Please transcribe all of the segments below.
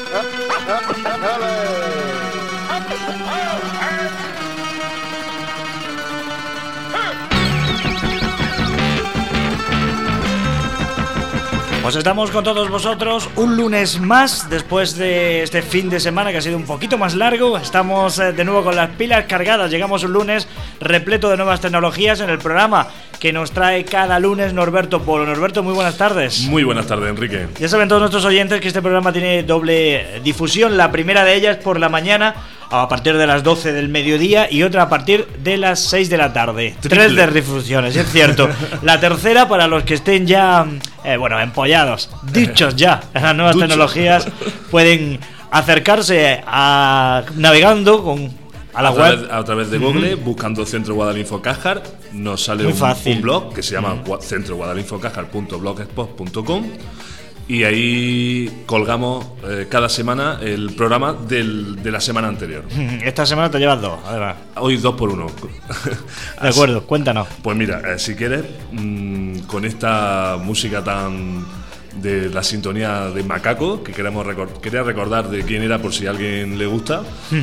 Pues estamos con todos vosotros un lunes más, después de este fin de semana que ha sido un poquito más largo. Estamos de nuevo con las pilas cargadas. Llegamos un lunes repleto de nuevas tecnologías en el programa que nos trae cada lunes Norberto Polo. Norberto, muy buenas tardes. Muy buenas tardes, Enrique. Ya saben todos nuestros oyentes que este programa tiene doble difusión. La primera de ellas por la mañana a partir de las 12 del mediodía y otra a partir de las 6 de la tarde. Triple. 3 de difusiones, es cierto. La tercera para los que estén ya, empollados, dichos ya en las nuevas tecnologías, pueden acercarse a navegando a la web. A través de Google, buscando Centro Guadalinfo Cajar, nos sale un blog que se llama centroguadalinfocajar.blogspot.com y ahí colgamos cada semana el programa de la semana anterior. Esta semana te llevas 2, además. Hoy 2 por 1. De acuerdo, cuéntanos. Pues mira, si quieres, con esta música tan de la sintonía de Macaco, que quería recordar de quién era por si a alguien le gusta.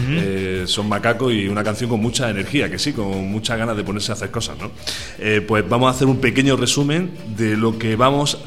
Son Macaco y una canción con mucha energía, que sí, con muchas ganas de ponerse a hacer cosas, ¿no? Pues vamos a hacer un pequeño resumen de lo que vamos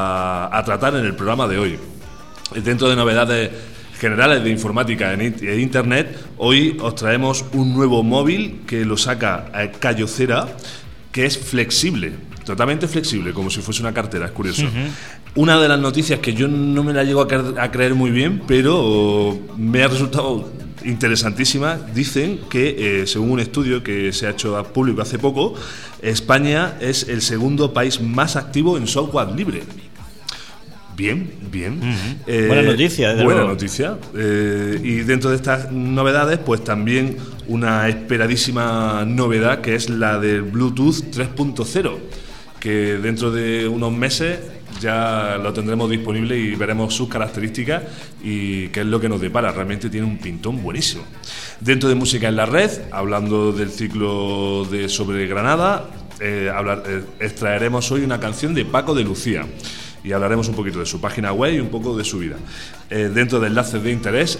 a tratar en el programa de hoy. Dentro de novedades generales de informática e internet, hoy os traemos un nuevo móvil que lo saca Kyocera, que es flexible, totalmente flexible, como si fuese una cartera, es curioso. Una de las noticias que yo no me la llego a creer muy bien, pero me ha resultado interesantísima. Dicen que, según un estudio que se ha hecho público hace poco, España es el segundo país más activo en software libre. Bien. Buena noticia, desde buena luego. noticia. Y dentro de estas novedades, pues también una esperadísima novedad, que es la del Bluetooth 3.0, que dentro de unos meses ya lo tendremos disponible y veremos sus características y qué es lo que nos depara. Realmente tiene un pintón buenísimo. Dentro de música en la red, hablando del ciclo sobre Granada, extraeremos hoy una canción de Paco de Lucía y hablaremos un poquito de su página web y un poco de su vida. Dentro de enlaces de interés,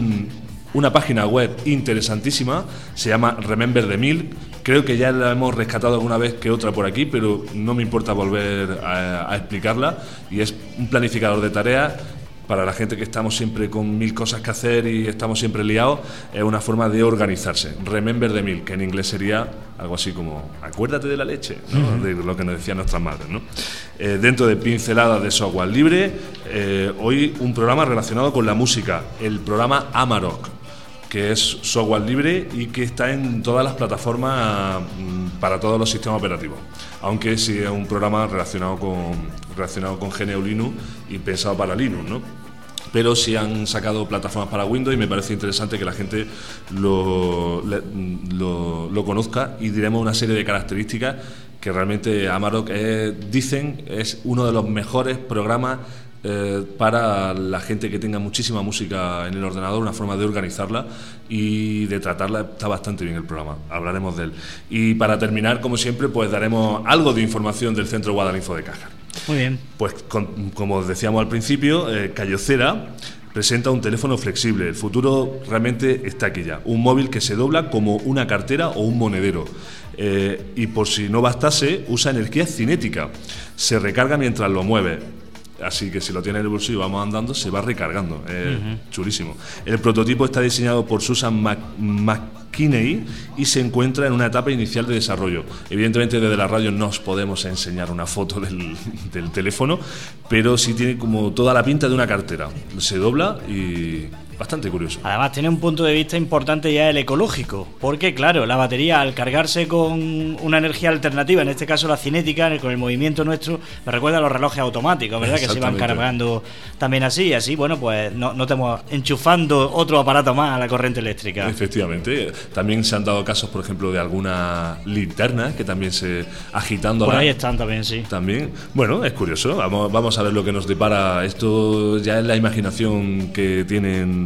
una página web interesantísima, se llama Remember the Milk. Creo que ya la hemos rescatado alguna vez que otra por aquí, pero no me importa volver a explicarla. Y es un planificador de tareas para la gente que estamos siempre con 1000 cosas que hacer y estamos siempre liados. Es una forma de organizarse. Remember the Milk, que en inglés sería algo así como acuérdate de la leche, ¿no? De lo que nos decían nuestras madres, ¿no? Dentro de pinceladas de software libre, hoy un programa relacionado con la música, el programa Amarok, que es software libre y que está en todas las plataformas para todos los sistemas operativos, aunque sí es un programa relacionado con GNU Linux y pensado para Linux, ¿no? Pero sí han sacado plataformas para Windows y me parece interesante que la gente lo conozca, y diremos una serie de características que realmente Amarok dicen es uno de los mejores programas para la gente que tenga muchísima música en el ordenador, una forma de organizarla y de tratarla. Está bastante bien el programa, hablaremos de él. Y para terminar, como siempre, pues daremos algo de información del Centro Guadalinfo de Cajar. Muy bien. Pues como decíamos al principio, Kyocera presenta un teléfono flexible. El futuro realmente está aquí ya. Un móvil que se dobla como una cartera o un monedero. Y por si no bastase, usa energía cinética. Se recarga mientras lo mueve. Así que si lo tiene en el bolsillo y vamos andando, se va recargando. Chulísimo. El prototipo está diseñado por Susan McKinney y se encuentra en una etapa inicial de desarrollo. Evidentemente desde la radio no os podemos enseñar una foto del teléfono, pero sí tiene como toda la pinta de una cartera. Se dobla y bastante curioso. Además tiene un punto de vista importante ya el ecológico, porque claro, la batería al cargarse con una energía alternativa, en este caso la cinética, con el movimiento nuestro, me recuerda a los relojes automáticos, ¿verdad? Que se van cargando también así, bueno, pues no estamos enchufando otro aparato más a la corriente eléctrica. Efectivamente, también se han dado casos, por ejemplo, de algunas linternas que también se agitando. Por ahí están también, sí. También, bueno, es curioso, vamos a ver lo que nos depara. Esto ya es la imaginación que tienen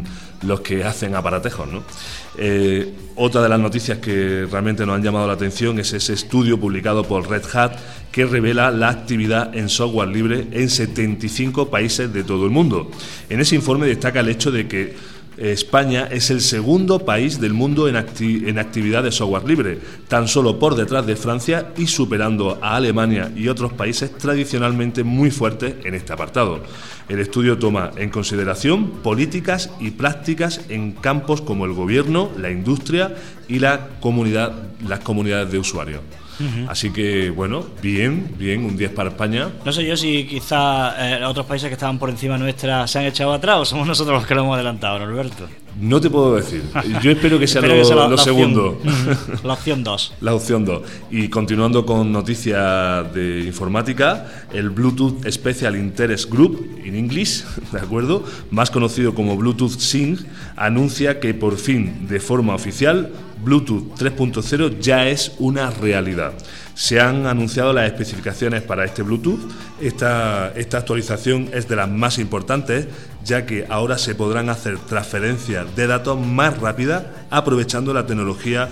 son los que hacen aparatejos, ¿no? Otra de las noticias que realmente nos han llamado la atención es ese estudio publicado por Red Hat que revela la actividad en software libre en 75 países de todo el mundo. En ese informe destaca el hecho de que España es el segundo país del mundo en actividad de software libre, tan solo por detrás de Francia y superando a Alemania y otros países tradicionalmente muy fuertes en este apartado. El estudio toma en consideración políticas y prácticas en campos como el gobierno, la industria y las comunidades de usuarios. Así que, bueno, bien, un 10 para España. No sé yo si quizá otros países que estaban por encima nuestra se han echado atrás o somos nosotros los que lo hemos adelantado, ¿no, Alberto? No te puedo decir. Yo espero que sea lo segundo. La opción 2. La opción 2. Y continuando con noticias de informática, el Bluetooth Special Interest Group, en inglés, ¿de acuerdo?, más conocido como Bluetooth SIG, anuncia que por fin, de forma oficial, Bluetooth 3.0 ya es una realidad. Se han anunciado las especificaciones para este Bluetooth. Esta actualización es de las más importantes, ya que ahora se podrán hacer transferencias de datos más rápidas aprovechando la tecnología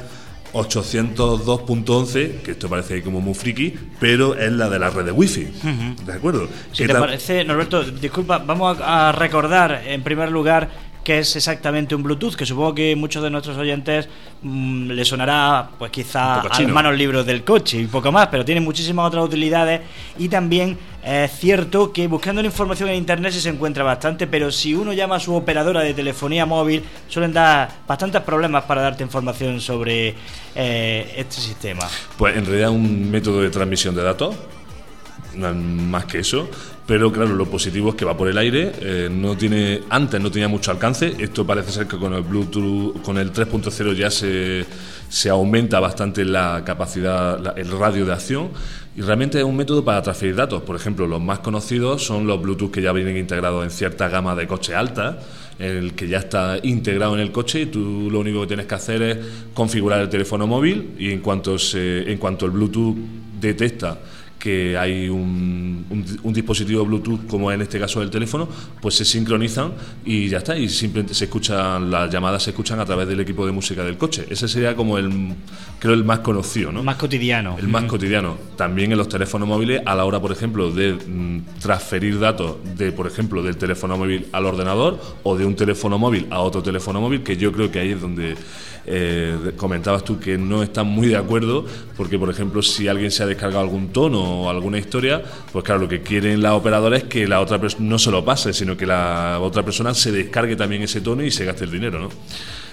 802.11, que esto parece ahí como muy friki, pero es la de la red de Wi-Fi. ¿De acuerdo? Si te parece, Norberto, disculpa, vamos a recordar en primer lugar qué es exactamente un Bluetooth, que supongo que muchos de nuestros oyentes les sonará pues quizá a las manos libros del coche y poco más, pero tiene muchísimas otras utilidades y también es cierto que buscando la información en internet se encuentra bastante, pero si uno llama a su operadora de telefonía móvil suelen dar bastantes problemas para darte información sobre este sistema. Pues en realidad un método de transmisión de datos, no más que eso. Pero claro, lo positivo es que va por el aire, antes no tenía mucho alcance. Esto parece ser que con el Bluetooth, con el 3.0 ya se aumenta bastante la capacidad, el radio de acción, y realmente es un método para transferir datos. Por ejemplo, los más conocidos son los Bluetooth que ya vienen integrados en cierta gama de coches altas, el que ya está integrado en el coche y tú lo único que tienes que hacer es configurar el teléfono móvil y en cuanto el Bluetooth detecta que hay un dispositivo Bluetooth, como en este caso el teléfono, pues se sincronizan y ya está, y simplemente las llamadas se escuchan a través del equipo de música del coche. Ese sería como el más conocido, ¿no? Más cotidiano. El más cotidiano. También en los teléfonos móviles, a la hora, por ejemplo, de transferir datos por ejemplo, del teléfono móvil al ordenador o de un teléfono móvil a otro teléfono móvil, que yo creo que ahí es donde comentabas tú que no estás muy de acuerdo, porque por ejemplo si alguien se ha descargado algún tono o alguna historia, pues claro, lo que quieren las operadoras es que la otra persona no se lo pase, sino que la otra persona se descargue también ese tono y se gaste el dinero, ¿no?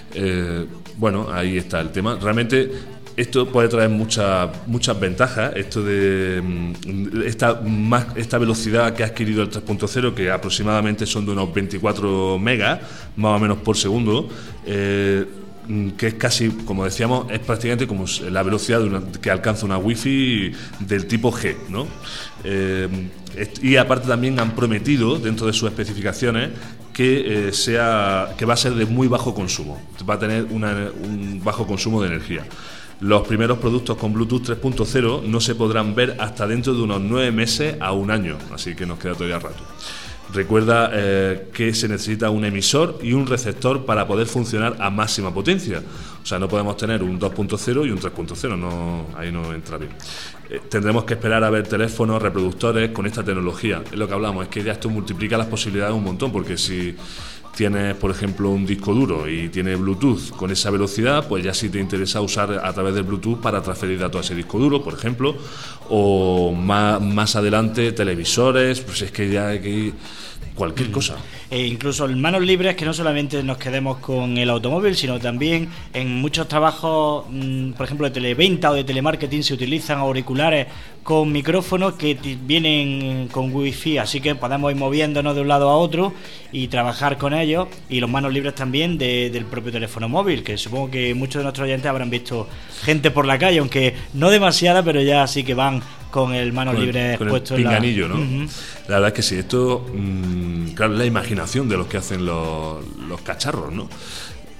Bueno, ahí está el tema. Realmente esto puede traer muchas ventajas, esto de esta velocidad que ha adquirido el 3.0, que aproximadamente son de unos 24 megas más o menos por segundo, que es casi, como decíamos, es prácticamente como la velocidad que alcanza una Wi-Fi del tipo G, ¿no? Y aparte también han prometido dentro de sus especificaciones que va a ser de muy bajo consumo, va a tener un bajo consumo de energía. Los primeros productos con Bluetooth 3.0 no se podrán ver hasta dentro de unos 9 meses a un año, así que nos queda todavía rato. Recuerda que se necesita un emisor y un receptor para poder funcionar a máxima potencia. O sea, no podemos tener un 2.0 y un 3.0, ahí no entra bien. Tendremos que esperar a ver teléfonos, reproductores con esta tecnología. Es lo que hablamos, es que ya esto multiplica las posibilidades un montón, porque si tienes, por ejemplo, un disco duro y tiene Bluetooth con esa velocidad, pues ya sí te interesa usar a través del Bluetooth para transferir datos a ese disco duro, por ejemplo, o más adelante televisores, pues es que ya hay que cualquier cosa. E incluso en manos libres, que no solamente nos quedemos con el automóvil, sino también en muchos trabajos, por ejemplo, de televenta o de telemarketing, se utilizan auriculares con micrófonos que vienen con wifi, así que podemos ir moviéndonos de un lado a otro y trabajar con ellos, y los manos libres también del propio teléfono móvil, que supongo que muchos de nuestros oyentes habrán visto gente por la calle, aunque no demasiada, pero ya sí que van con el manos libres puesto en la... pinganillo, ¿no? La verdad es que sí, esto, claro, es la imaginación de los que hacen los cacharros, ¿no?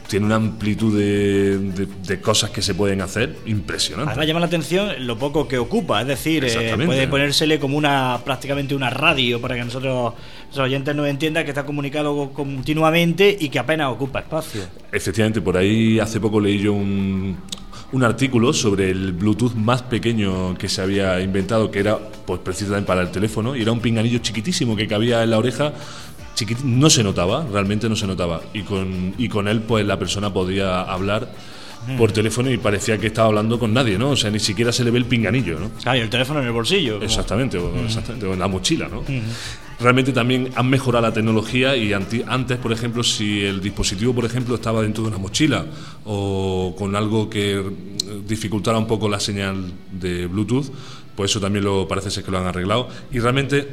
tiene una amplitud de cosas que se pueden hacer impresionante. Además llama la atención lo poco que ocupa, es decir, puede ponérsele como prácticamente una radio para que nosotros, los oyentes, nos entiendan que está comunicado continuamente y que apenas ocupa espacio. Efectivamente, por ahí hace poco leí yo un artículo sobre el Bluetooth más pequeño que se había inventado, que era pues precisamente para el teléfono, y era un pinganillo chiquitísimo que cabía en la oreja. No se notaba, realmente no se notaba, y con él pues la persona podía hablar por teléfono y parecía que estaba hablando con nadie, ¿no? O sea, ni siquiera se le ve el pinganillo, ¿no? Claro, y el teléfono en el bolsillo. Exactamente, o en la mochila, ¿no? Realmente también han mejorado la tecnología, y antes, por ejemplo, si el dispositivo, por ejemplo, estaba dentro de una mochila o con algo que dificultara un poco la señal de Bluetooth, pues eso también parece ser que lo han arreglado, y realmente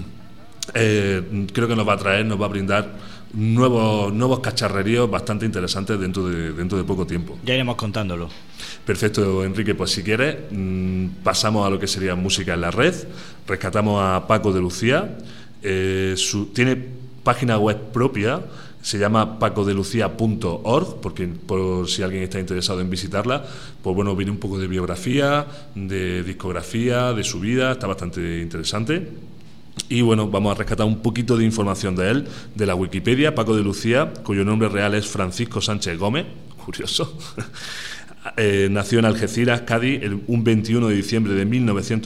creo que nos va a brindar nuevos cacharreríos bastante interesantes dentro de poco tiempo. Ya iremos contándolo. Perfecto, Enrique, pues si quieres pasamos a lo que sería música en la red. Rescatamos a Paco de Lucía. Tiene página web propia, se llama pacodelucia.org, porque por si alguien está interesado en visitarla, pues bueno, viene un poco de biografía, de discografía, de su vida, está bastante interesante. Y bueno, vamos a rescatar un poquito de información de él, de la Wikipedia. Paco de Lucía, cuyo nombre real es Francisco Sánchez Gómez, curioso. Nació en Algeciras, Cádiz, un 21 de diciembre de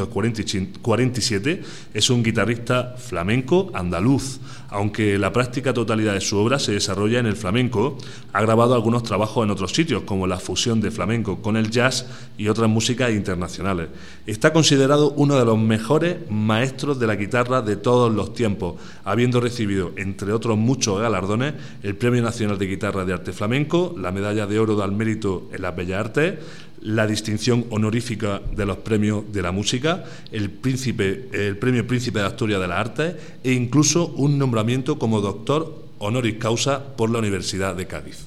1947. Es un guitarrista flamenco andaluz. Aunque la práctica totalidad de su obra se desarrolla en el flamenco, ha grabado algunos trabajos en otros sitios, como la fusión de flamenco con el jazz y otras músicas internacionales. Está considerado uno de los mejores maestros de la guitarra de todos los tiempos, habiendo recibido, entre otros muchos galardones, el Premio Nacional de Guitarra de Arte Flamenco, la Medalla de Oro al Mérito en las Bellas Artes, la distinción honorífica de los premios de la música, el Premio Príncipe de Asturias de las Artes, e incluso un nombramiento como doctor honoris causa por la Universidad de Cádiz.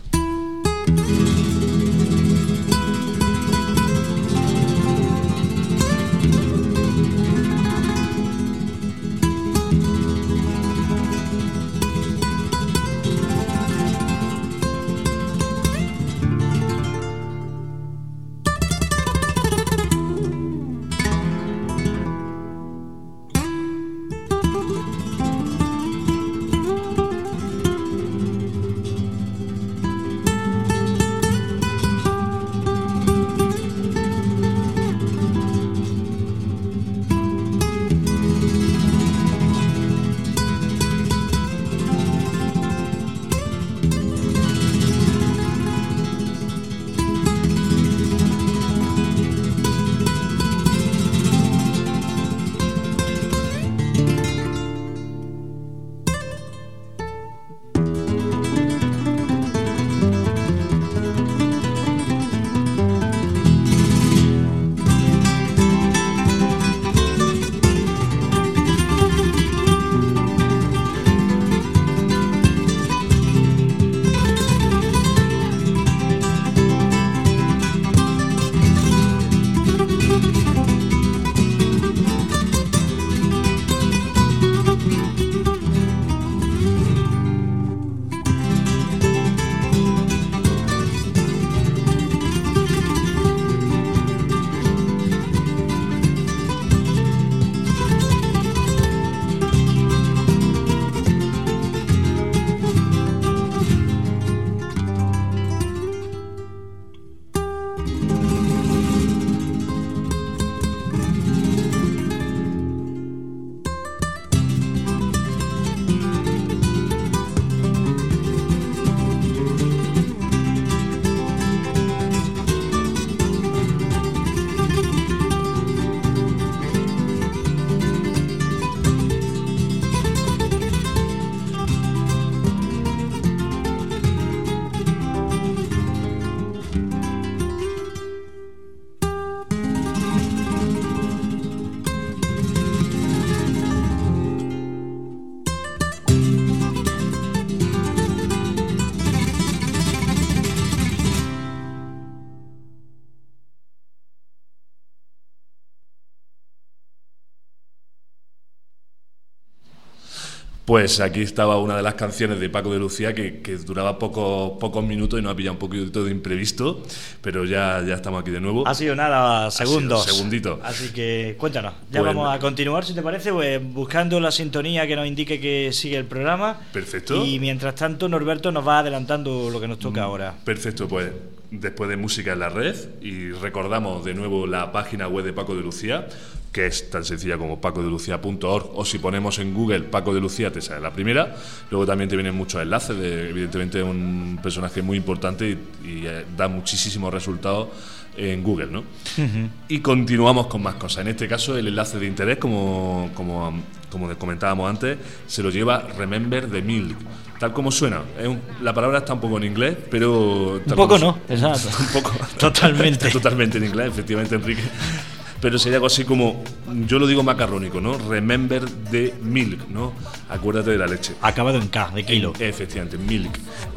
Pues aquí estaba una de las canciones de Paco de Lucía que duraba pocos minutos y nos ha pillado un poquito de imprevisto, pero ya estamos aquí de nuevo. Ha sido nada, segundos. Segundito. Así que cuéntanos. Ya Pues, vamos a continuar, si te parece, pues buscando la sintonía que nos indique que sigue el programa. Perfecto. Y mientras tanto, Norberto nos va adelantando lo que nos toca ahora. Perfecto, pues después de música en la red, y recordamos de nuevo la página web de Paco de Lucía, que es tan sencilla como pacodelucia.org, o si ponemos en Google Paco de Lucía te sale la primera. Luego también te vienen muchos enlaces, evidentemente un personaje muy importante y da muchísimos resultados en Google, ¿no? Uh-huh. Y continuamos con más cosas. En este caso el enlace de interés, como comentábamos antes, se lo lleva Remember the Milk, tal como suena. La palabra está un poco en inglés, pero... Un poco no, exacto. Un poco. Totalmente. Totalmente en inglés, efectivamente, Enrique. Pero sería algo así como, yo lo digo macarrónico, ¿no? Remember the milk, ¿no? Acuérdate de la leche. Acabado en K, de kilo. Efectivamente, milk.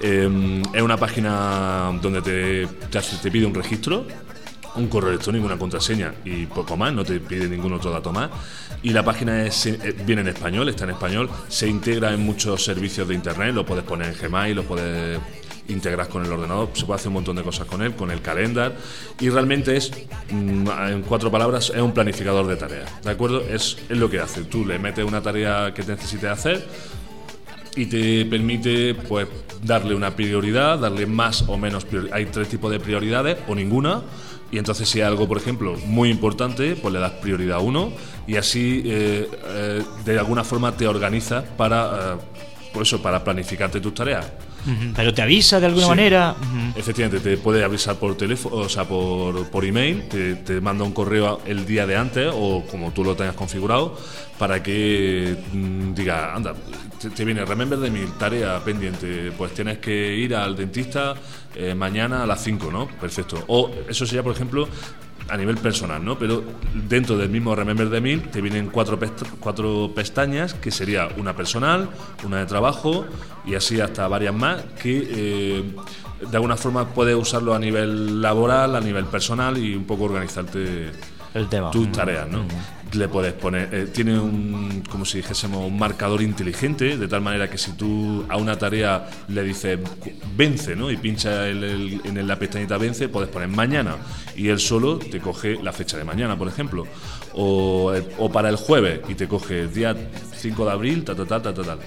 Es una página donde te pide un registro, un correo electrónico, una contraseña y poco más, no te pide ningún otro dato más. Y la página viene en español, está en español, se integra en muchos servicios de internet, lo puedes poner en Gmail, lo puedes integrar con el ordenador, se puede hacer un montón de cosas con él, con el calendar, y realmente es, en 4 palabras, es un planificador de tareas, ¿de acuerdo? Es lo que hace, tú le metes una tarea que necesites hacer y te permite, pues, darle una prioridad, darle más o menos prioridad. Hay 3 tipos de prioridades o ninguna, y entonces si hay algo, por ejemplo, muy importante, pues le das prioridad 1 y así de alguna forma te organizas para planificarte tus tareas. Pero te avisa de alguna manera. Efectivamente, te puede avisar por teléfono, o sea, por email, te manda un correo el día de antes o como tú lo tengas configurado para que diga, anda, te viene Remember de mi tarea pendiente, pues tienes que ir al dentista mañana a las 5, ¿no? Perfecto. O eso sería, por ejemplo, a nivel personal, ¿no? Pero dentro del mismo Remember the Milk te vienen 4 pestañas, que sería una personal, una de trabajo y así hasta varias más, que de alguna forma puedes usarlo a nivel laboral, a nivel personal y un poco organizarte el tema. Tus tareas, ¿no? Le puedes poner, tiene como si dijésemos un marcador inteligente, de tal manera que si tú a una tarea le dices vence, ¿no? Y pincha en la pestañita vence, puedes poner mañana y él solo te coge la fecha de mañana, por ejemplo, o para el jueves y te coge el día 5 de abril, tal.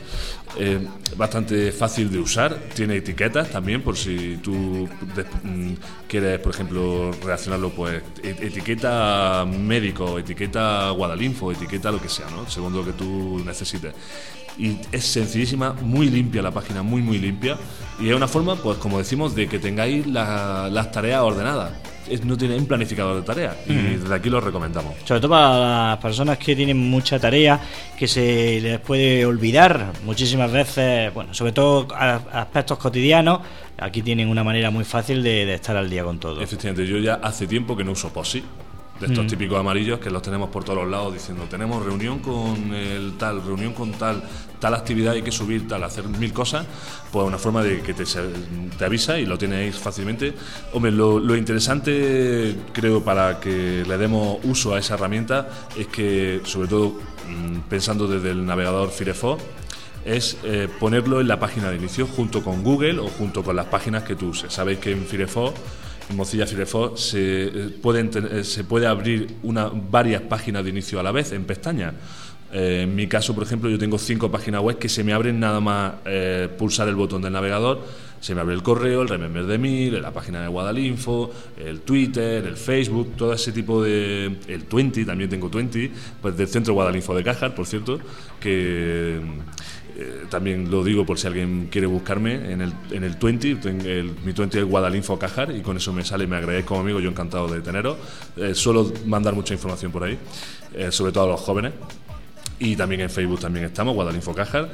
Bastante fácil de usar, tiene etiquetas también por si tú quieres, por ejemplo, relacionarlo, pues etiqueta médico, etiqueta Guadalinfo, etiqueta lo que sea, ¿no? Según lo que tú necesites. Y es sencillísima, muy limpia la página, muy limpia, y es una forma, pues como decimos, de que tengáis las tareas ordenadas. No tiene un planificador de tareas y desde aquí lo recomendamos. Sobre todo para las personas que tienen mucha tarea, que se les puede olvidar muchísimas veces, bueno, sobre todo aspectos cotidianos. Aquí tienen una manera muy fácil de estar al día con todo. Efectivamente, yo ya hace tiempo que no uso POSI, de estos típicos amarillos que los tenemos por todos los lados diciendo tenemos reunión con reunión con tal actividad, hay que subir hacer 1000 cosas. Pues una forma de que te avisa y lo tenéis fácilmente. Hombre, lo interesante, creo, para que le demos uso a esa herramienta es que, sobre todo pensando desde el navegador Firefox, es ponerlo en la página de inicio junto con Google o junto con las páginas que tú uses. Sabéis que en Firefox, en Mozilla Firefox, se puede abrir varias páginas de inicio a la vez en pestañas. En mi caso, por ejemplo, yo tengo 5 páginas web que se me abren nada más pulsar el botón del navegador. Se me abre el correo, el Remember the Milk, la página de Guadalinfo, el Twitter, el Facebook, todo ese tipo de... El 20, también tengo 20, pues del Centro Guadalinfo de Cajar, por cierto, que... también lo digo por si alguien quiere buscarme en el 20, mi 20 es Guadalinfo Cajar y con eso me sale, me agreguéis como amigo, yo encantado de teneros. Suelo mandar mucha información por ahí, sobre todo a los jóvenes, y también en Facebook también estamos, Guadalinfo Cajar.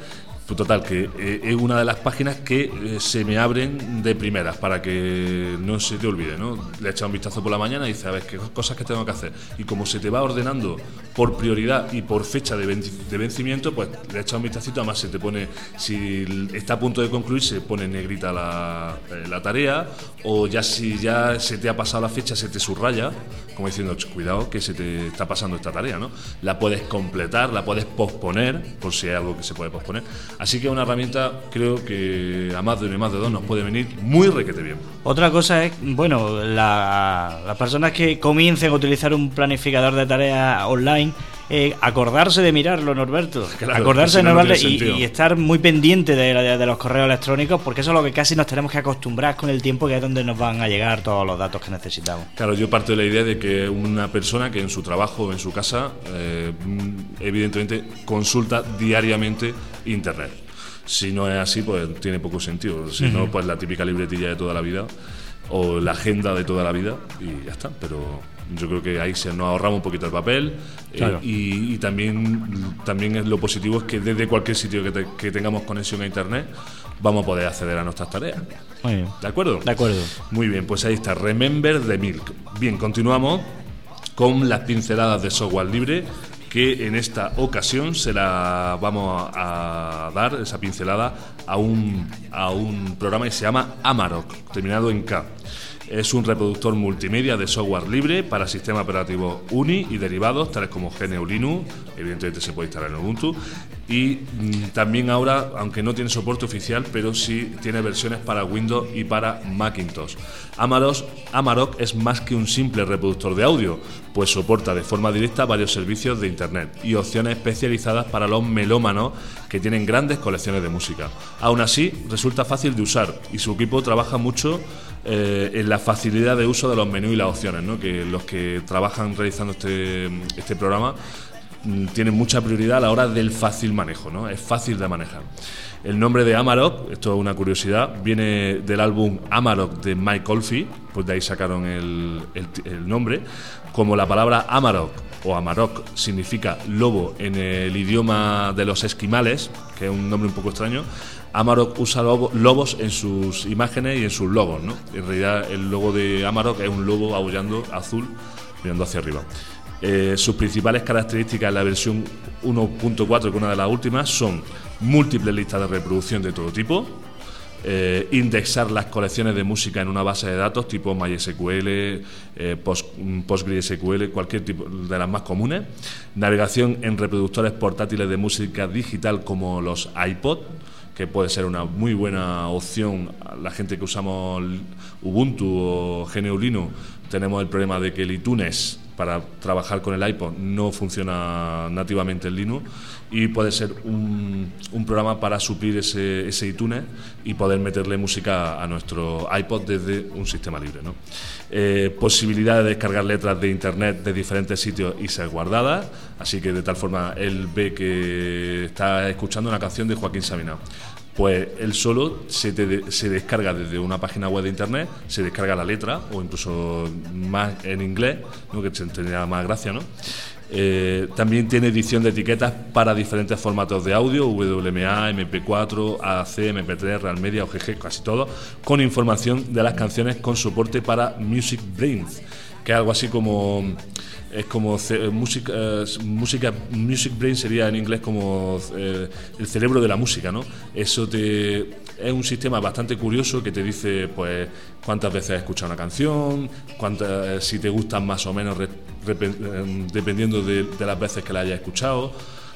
Pues total, que es una de las páginas que se me abren de primeras para que no se te olvide, ¿no? Le echas un vistazo por la mañana y dices, a ver, qué cosas que tengo que hacer. Y como se te va ordenando por prioridad y por fecha de vencimiento, pues le echas un vistacito, además se te pone, si está a punto de concluir, se pone en negrita la tarea, o ya si ya se te ha pasado la fecha, se te subraya, como diciendo, cuidado que se te está pasando esta tarea, ¿no? La puedes completar, la puedes posponer, por si hay algo que se puede posponer. Así que una herramienta, creo que a más de uno y más de dos nos puede venir muy requete bien. Otra cosa es, bueno, las personas que comiencen a utilizar un planificador de tareas online, acordarse de mirarlo, Norberto. Claro, acordarse si no, de mirarlo no y estar muy pendiente de los correos electrónicos, porque eso es lo que casi nos tenemos que acostumbrar con el tiempo, que es donde nos van a llegar todos los datos que necesitamos. Claro, yo parto de la idea de que una persona que en su trabajo o en su casa, evidentemente, consulta diariamente Internet. Si no es así, pues tiene poco sentido. Si no, pues la típica libretilla de toda la vida o la agenda de toda la vida y ya está. Pero yo creo que ahí nos ahorramos un poquito el papel. Claro. Y también es lo positivo es que desde cualquier sitio que tengamos conexión a Internet vamos a poder acceder a nuestras tareas. Muy bien. ¿De acuerdo? De acuerdo. Muy bien, pues ahí está, Remember the Milk. Bien, continuamos con las pinceladas de software libre, que en esta ocasión se la vamos a dar, esa pincelada, a un programa que se llama Amarok, terminado en K. Es un reproductor multimedia de software libre para sistemas operativos UNI y derivados, tales como GNU Linux, evidentemente se puede instalar en Ubuntu, y también ahora, aunque no tiene soporte oficial, pero sí tiene versiones para Windows y para Macintosh. Amarok es más que un simple reproductor de audio, pues soporta de forma directa varios servicios de Internet y opciones especializadas para los melómanos que tienen grandes colecciones de música. Aún así, resulta fácil de usar y su equipo trabaja mucho en la facilidad de uso de los menús y las opciones, ¿no? Que los que trabajan realizando este programa tienen mucha prioridad a la hora del fácil manejo, ¿no? Es fácil de manejar. El nombre de Amarok, esto es una curiosidad, viene del álbum Amarok de Mike Oldfield, pues de ahí sacaron el nombre. Como la palabra Amarok o Amarok significa lobo en el idioma de los esquimales, que es un nombre un poco extraño, Amarok usa lobos en sus imágenes y en sus logos, ¿no? En realidad el logo de Amarok es un lobo aullando azul mirando hacia arriba. Sus principales características en la versión 1.4, que es una de las últimas, son múltiples listas de reproducción de todo tipo, indexar las colecciones de música en una base de datos tipo MySQL, PostgreSQL, cualquier tipo de las más comunes, navegación en reproductores portátiles de música digital como los iPod, que puede ser una muy buena opción a la gente que usamos Ubuntu o GNU Linux. Tenemos el problema de que el iTunes, para trabajar con el iPod, no funciona nativamente en Linux, y puede ser un programa para suplir ese iTunes y poder meterle música a nuestro iPod desde un sistema libre, ¿no? Posibilidad de descargar letras de Internet de diferentes sitios y ser guardadas, así que de tal forma él ve que está escuchando una canción de Joaquín Sabina, pues él solo se descarga desde una página web de Internet, se descarga la letra, o incluso más en inglés, ¿no? Que tendría más gracia, ¿no? También tiene edición de etiquetas para diferentes formatos de audio, WMA, MP4, AAC, MP3, Real Media, OGG, casi todo, con información de las canciones con soporte para Music Brains, que es algo así como... Es como Music Brain sería en inglés como el cerebro de la música, ¿no? Es un sistema bastante curioso que te dice, pues, cuántas veces has escuchado una canción, si te gustan más o menos, dependiendo de las veces que la hayas escuchado.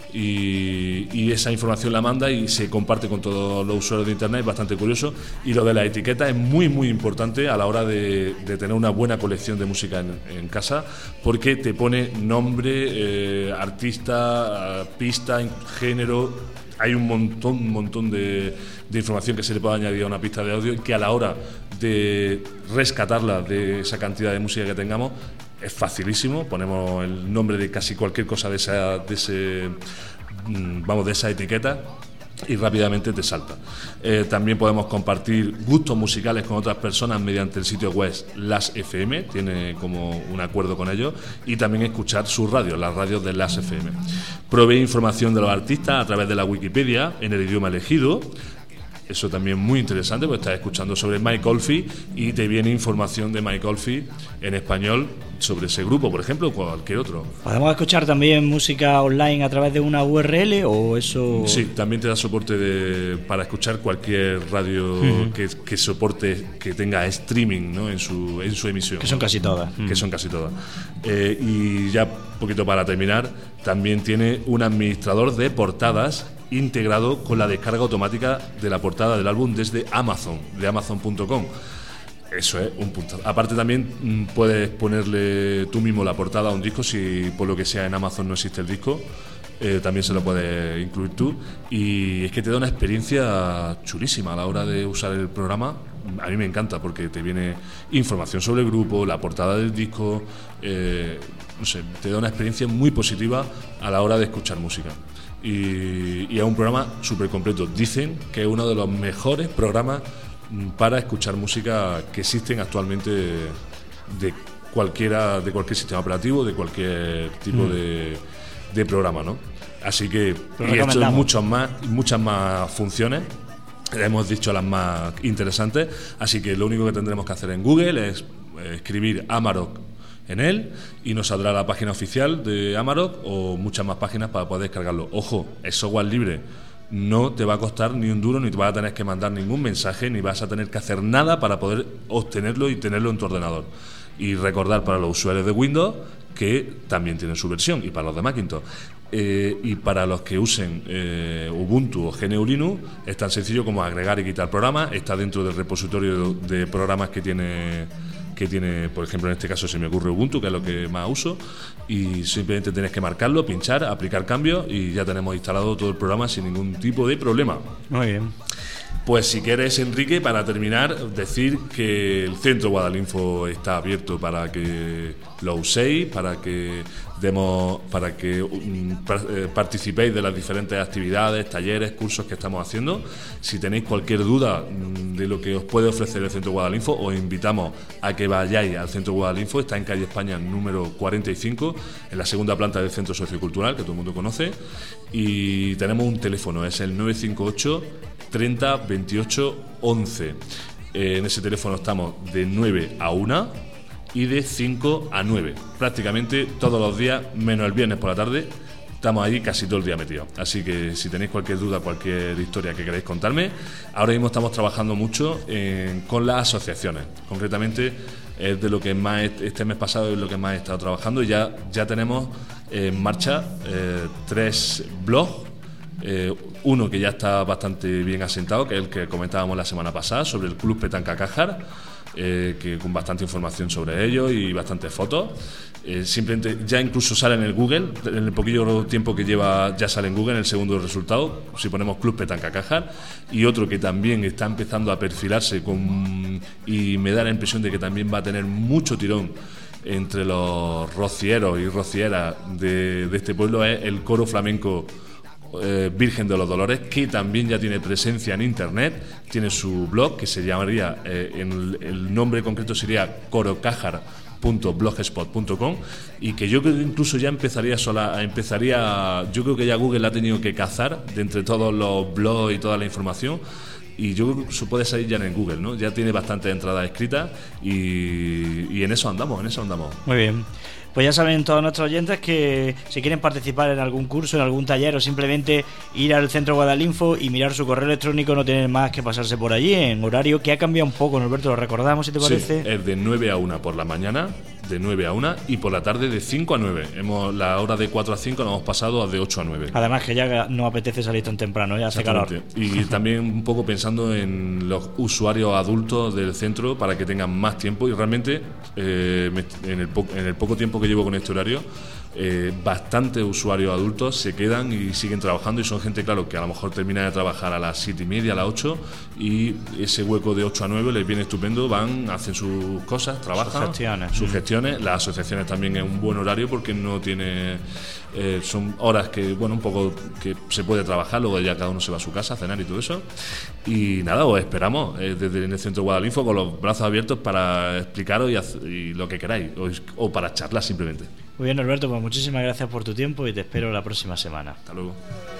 Y esa información la manda y se comparte con todos los usuarios de Internet, es bastante curioso. Y lo de la etiqueta es muy muy importante a la hora de tener una buena colección de música en casa, porque te pone nombre, artista, pista, género. Hay un montón de información que se le puede añadir a una pista de audio, y que a la hora de rescatarla de esa cantidad de música que tengamos es facilísimo. Ponemos el nombre de casi cualquier cosa de esa etiqueta y rápidamente te salta. También podemos compartir gustos musicales con otras personas mediante el sitio web Last.fm, tiene como un acuerdo con ellos, y también escuchar sus radios, las radios de Last.fm. Provee información de los artistas a través de la Wikipedia en el idioma elegido. Eso también muy interesante, porque estás escuchando sobre Mike Oldfield y te viene información de Mike Oldfield en español sobre ese grupo, por ejemplo, o cualquier otro. ¿Podemos escuchar también música online a través de una URL o eso? Sí, también te da soporte para escuchar cualquier radio que soporte, que tenga streaming, ¿no?, en su emisión. Que son casi todas. Que son casi todas. Y ya un poquito para terminar, también tiene un administrador de portadas integrado con la descarga automática de la portada del álbum desde Amazon, de Amazon.com. Eso es un punto. Aparte también puedes ponerle tú mismo la portada a un disco, si por lo que sea en Amazon no existe el disco, también se lo puedes incluir tú, y es que te da una experiencia chulísima a la hora de usar el programa. A mí me encanta porque te viene información sobre el grupo, la portada del disco, no sé, te da una experiencia muy positiva a la hora de escuchar música. Y es un programa súper completo. Dicen que es uno de los mejores programas para escuchar música que existen actualmente de cualquier sistema operativo, de cualquier tipo de programa, ¿no? Así que, y esto es muchas más funciones. Hemos dicho las más interesantes, así que lo único que tendremos que hacer en Google es escribir Amarok en él y nos saldrá la página oficial de Amarok o muchas más páginas para poder descargarlo. Ojo, es software libre, no te va a costar ni un duro, ni te vas a tener que mandar ningún mensaje, ni vas a tener que hacer nada para poder obtenerlo y tenerlo en tu ordenador. Y recordar para los usuarios de Windows que también tienen su versión, y para los de Macintosh. Y para los que usen Ubuntu o GNU Linux es tan sencillo como agregar y quitar programas. Está dentro del repositorio de programas que tiene, por ejemplo, en este caso se me ocurre Ubuntu, que es lo que más uso, y simplemente tienes que marcarlo, pinchar, aplicar cambios y ya tenemos instalado todo el programa sin ningún tipo de problema. Muy bien. Pues si quieres, Enrique, para terminar, decir que el Centro Guadalinfo está abierto para que lo uséis, para que participéis de las diferentes actividades, talleres, cursos que estamos haciendo. Si tenéis cualquier duda de lo que os puede ofrecer el Centro Guadalinfo, os invitamos a que vayáis al Centro Guadalinfo. Está en calle España número 45, en la segunda planta del Centro Sociocultural, que todo el mundo conoce, y tenemos un teléfono, es el 958 30 28 11. En ese teléfono estamos de 9 a 1 y de 5 a 9, prácticamente todos los días, menos el viernes por la tarde. Estamos ahí casi todo el día metidos. Así que si tenéis cualquier duda, cualquier historia que queráis contarme, ahora mismo estamos trabajando mucho con las asociaciones. Concretamente, es de lo que más este mes pasado es lo que más he estado trabajando. Ya tenemos en marcha 3 blogs. Uno que ya está bastante bien asentado, que es el que comentábamos la semana pasada, sobre el Club Petanca Cajar, que con bastante información sobre ello y bastantes fotos. Simplemente ya incluso sale en el Google, en el poquillo tiempo que lleva ya sale en Google en el segundo resultado, si ponemos Club Petanca Cajar. Y otro que también está empezando a perfilarse y me da la impresión de que también va a tener mucho tirón entre los rocieros y rocieras de este pueblo, es el coro flamenco Virgen de los Dolores, que también ya tiene presencia en internet, tiene su blog que se llamaría, el nombre concreto sería corocajar.blogspot.com, y que yo creo que incluso ya empezaría, yo creo que ya Google ha tenido que cazar de entre todos los blogs y toda la información, y yo creo que eso puede salir ya en Google, ¿no? Ya tiene bastantes entradas escritas y en eso andamos. Muy bien. Pues ya saben todos nuestros oyentes que si quieren participar en algún curso, en algún taller o simplemente ir al Centro Guadalinfo y mirar su correo electrónico, no tienen más que pasarse por allí en horario que ha cambiado un poco, Norberto, lo recordamos, si te parece. Sí, es de 9 a 1 por la mañana, de 9 a 1, y por la tarde de 5 a 9. La hora de 4 a 5 nos hemos pasado a de 8 a 9. Además que ya no apetece salir tan temprano, ya hace calor. Y también un poco pensando en los usuarios adultos del centro para que tengan más tiempo, y realmente en el poco tiempo que llevo con este horario, bastantes usuarios adultos se quedan y siguen trabajando, y son gente, claro, que a lo mejor termina de trabajar a las 7:30, a las 8, y ese hueco de 8 a 9 les viene estupendo, van, hacen sus cosas, trabajan, sus gestiones. Las asociaciones también es un buen horario porque no tiene... son horas que, bueno, un poco que se puede trabajar, luego ya cada uno se va a su casa a cenar y todo eso. Y nada, os esperamos desde el Centro Guadalinfo con los brazos abiertos para explicaros y lo que queráis, o para charlar simplemente. Muy bien, Norberto, pues muchísimas gracias por tu tiempo y te espero la próxima semana. Hasta luego.